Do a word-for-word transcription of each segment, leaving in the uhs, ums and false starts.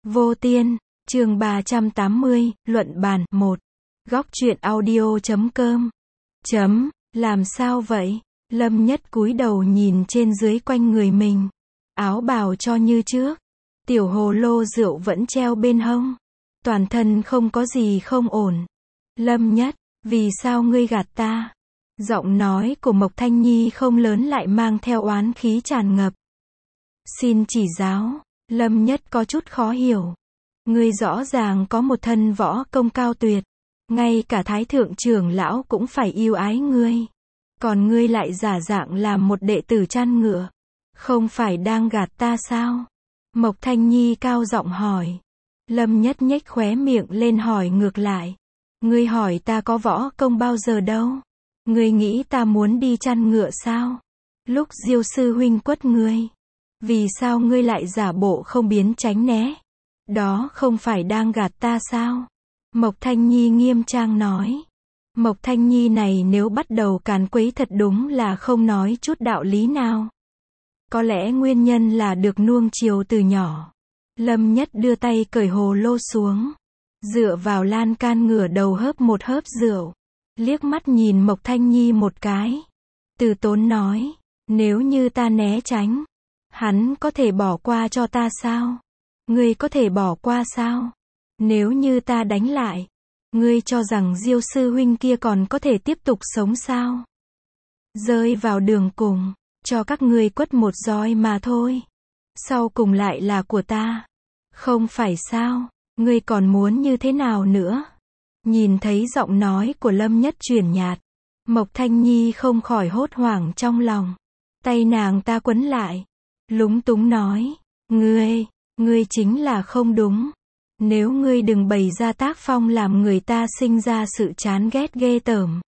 Vô Tiên, chương ba trăm tám mươi, luận bàn, một. Góc truyện audio chấm com. Chấm, làm sao vậy? Lâm Nhất cúi đầu nhìn trên dưới quanh người mình. Áo bào cho như trước. Tiểu hồ lô rượu vẫn treo bên hông. Toàn thân không có gì không ổn. Lâm Nhất, vì sao ngươi gạt ta? Giọng nói của Mộc Thanh Nhi không lớn lại mang theo oán khí tràn ngập. Xin chỉ giáo. Lâm Nhất có chút khó hiểu. Ngươi rõ ràng có một thân võ công cao tuyệt. Ngay cả thái thượng trưởng lão cũng phải yêu ái ngươi. Còn ngươi lại giả dạng làm một đệ tử chăn ngựa. Không phải đang gạt ta sao? Mộc Thanh Nhi cao giọng hỏi. Lâm Nhất nhếch khóe miệng lên hỏi ngược lại. Ngươi hỏi ta có võ công bao giờ đâu? Ngươi nghĩ ta muốn đi chăn ngựa sao? Lúc Diêu sư huynh quất ngươi. Vì sao ngươi lại giả bộ không biến tránh né? Đó không phải đang gạt ta sao? Mộc Thanh Nhi nghiêm trang nói. Mộc Thanh Nhi này nếu bắt đầu càn quấy thật đúng là không nói chút đạo lý nào. Có lẽ nguyên nhân là được nuông chiều từ nhỏ. Lâm Nhất đưa tay cởi hồ lô xuống. Dựa vào lan can ngửa đầu hớp một hớp rượu. Liếc mắt nhìn Mộc Thanh Nhi một cái. Từ tốn nói. Nếu như ta né tránh. Hắn có thể bỏ qua cho ta sao? Ngươi có thể bỏ qua sao? Nếu như ta đánh lại. Ngươi cho rằng Diêu sư huynh kia còn có thể tiếp tục sống sao? Rơi vào đường cùng. Cho các ngươi quất một roi mà thôi. Sau cùng lại là của ta. Không phải sao? Ngươi còn muốn như thế nào nữa? Nhìn thấy giọng nói của Lâm Nhất chuyển nhạt. Mộc Thanh Nhi không khỏi hốt hoảng trong lòng. Tay nàng ta quấn lại. Lúng túng nói. Ngươi, ngươi chính là không đúng. Nếu ngươi đừng bày ra tác phong làm người ta sinh ra sự chán ghét ghê tởm.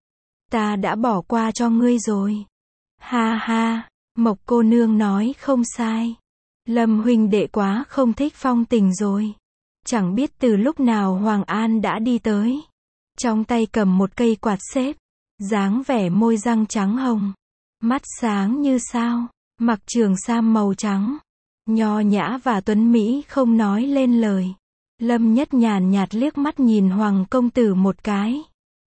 Ta đã bỏ qua cho ngươi rồi. Ha ha, Mộc cô nương nói không sai. Lâm huynh đệ quá không thích phong tình rồi. Chẳng biết từ lúc nào Hoàng An đã đi tới. Trong tay cầm một cây quạt xếp. Dáng vẻ môi răng trắng hồng. Mắt sáng như sao. Mặc trường sam màu trắng. Nho nhã và tuấn mỹ không nói lên lời. Lâm Nhất nhàn nhạt liếc mắt nhìn Hoàng công tử một cái.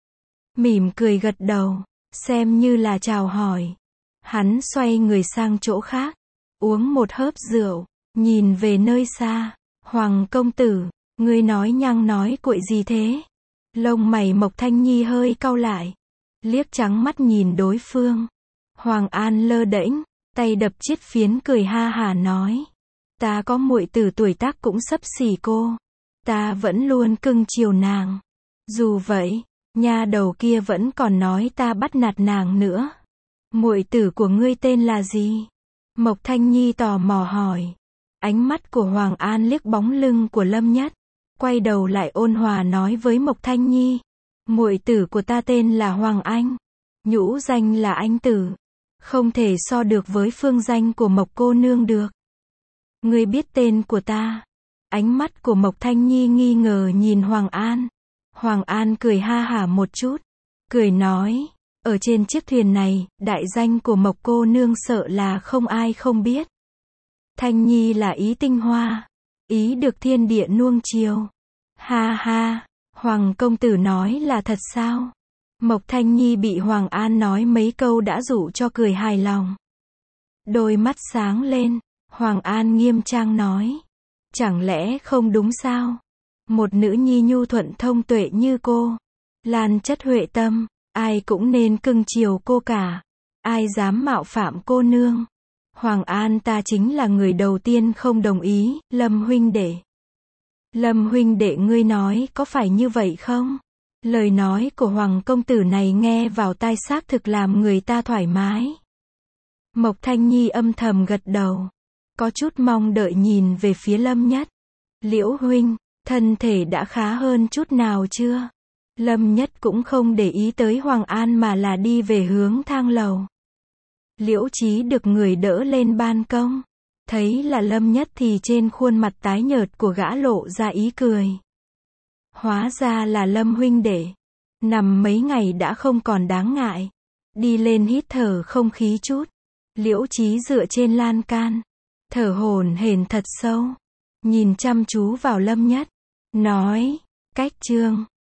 Mỉm cười gật đầu. Xem như là chào hỏi. Hắn xoay người sang chỗ khác. Uống một hớp rượu. Nhìn về nơi xa. Hoàng công tử. Ngươi nói nhăng nói cuội gì thế? Lông mày Mộc Thanh Nhi hơi cau lại. Liếc trắng mắt nhìn đối phương. Hoàng An lơ đễnh. Tay đập chiếc phiến cười ha hả nói. Ta có muội tử tuổi tác cũng xấp xỉ cô. Ta vẫn luôn cưng chiều nàng. Dù vậy, nha đầu kia vẫn còn nói ta bắt nạt nàng nữa. Muội tử của ngươi tên là gì? Mộc Thanh Nhi tò mò hỏi. Ánh mắt của Hoàng An liếc bóng lưng của Lâm Nhất. Quay đầu lại ôn hòa nói với Mộc Thanh Nhi. Muội tử của ta tên là Hoàng Anh. Nhũ danh là Anh Tử. Không thể so được với phương danh của Mộc cô nương được. Ngươi biết tên của ta? Ánh mắt của Mộc Thanh Nhi nghi ngờ nhìn Hoàng An. Hoàng An cười ha hả một chút. Cười nói. Ở trên chiếc thuyền này, đại danh của Mộc cô nương sợ là không ai không biết. Thanh Nhi là ý tinh hoa. Ý được thiên địa nuông chiều. Ha ha. Hoàng công tử nói là thật sao? Mộc Thanh Nhi bị Hoàng An nói mấy câu đã dụ cho cười hài lòng. Đôi mắt sáng lên. Hoàng An nghiêm trang nói. Chẳng lẽ không đúng sao? Một nữ nhi nhu thuận thông tuệ như cô. Lan chất huệ tâm. Ai cũng nên cưng chiều cô cả. Ai dám mạo phạm cô nương? Hoàng An ta chính là người đầu tiên không đồng ý. Lâm huynh đệ. Lâm huynh đệ ngươi nói có phải như vậy không? Lời nói của Hoàng công tử này nghe vào tai xác thực làm người ta thoải mái. Mộc Thanh Nhi âm thầm gật đầu. Có chút mong đợi nhìn về phía Lâm Nhất. Liễu huynh, thân thể đã khá hơn chút nào chưa? Lâm Nhất cũng không để ý tới Hoàng An mà là đi về hướng thang lầu. Liễu Chí được người đỡ lên ban công. Thấy là Lâm Nhất thì trên khuôn mặt tái nhợt của gã lộ ra ý cười. Hóa ra là Lâm huynh đệ. Nằm mấy ngày đã không còn đáng ngại. Đi lên hít thở không khí chút. Liễu Chí dựa trên lan can. Thở hổn hển thật sâu. nhìn chăm chú vào Lâm Nhất, nói, cách chương